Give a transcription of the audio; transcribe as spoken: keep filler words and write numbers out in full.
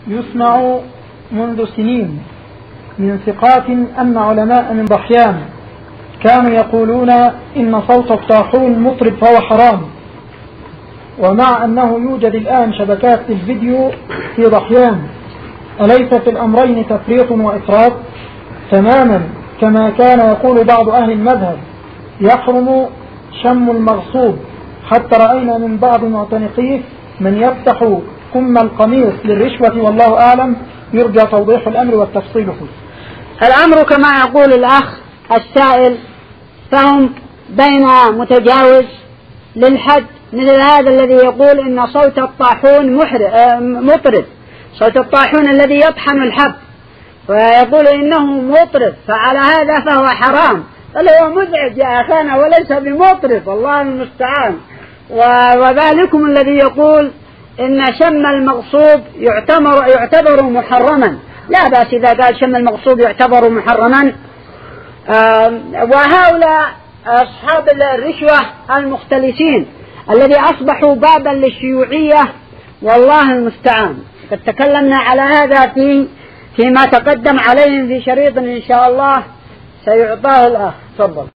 يسمع منذ سنين من ثقات أن علماء من ضحيان كانوا يقولون إن صوت الطاحون مطرب فهو حرام، ومع أنه يوجد الآن شبكات الفيديو في ضحيان، أليس في الأمرين تفريط وإفراط تماما كما كان يقول بعض أهل المذهب يحرم شم المغصوب، حتى رأينا من بعض معتنقيه من يفتح كم القميص للرشوة والله أعلم، يرجى توضيح الأمر والتفصيل فيه. الأمر كما يقول الأخ السائل فهم بين متجاوز للحد، مثل هذا الذي يقول إن صوت الطاحون مطرب، صوت الطاحون الذي يطحن الحب ويقول إنه مطرب، فعلى هذا فهو حرام، بل هو مزعج يا أخانا وليس بمطرب، الله المستعان. وذلكم الذي يقول إن شم المغصوب يعتبر, يعتبر محرما، لا بأس إذا قال شم المغصوب يعتبر محرما. وهؤلاء أصحاب الرشوة المختلسين الذي أصبحوا بابا للشيوعية والله المستعان، قد تكلمنا على هذا في فيما تقدم عليهم في شريط إن شاء الله سيعطاه الأخ. تفضل.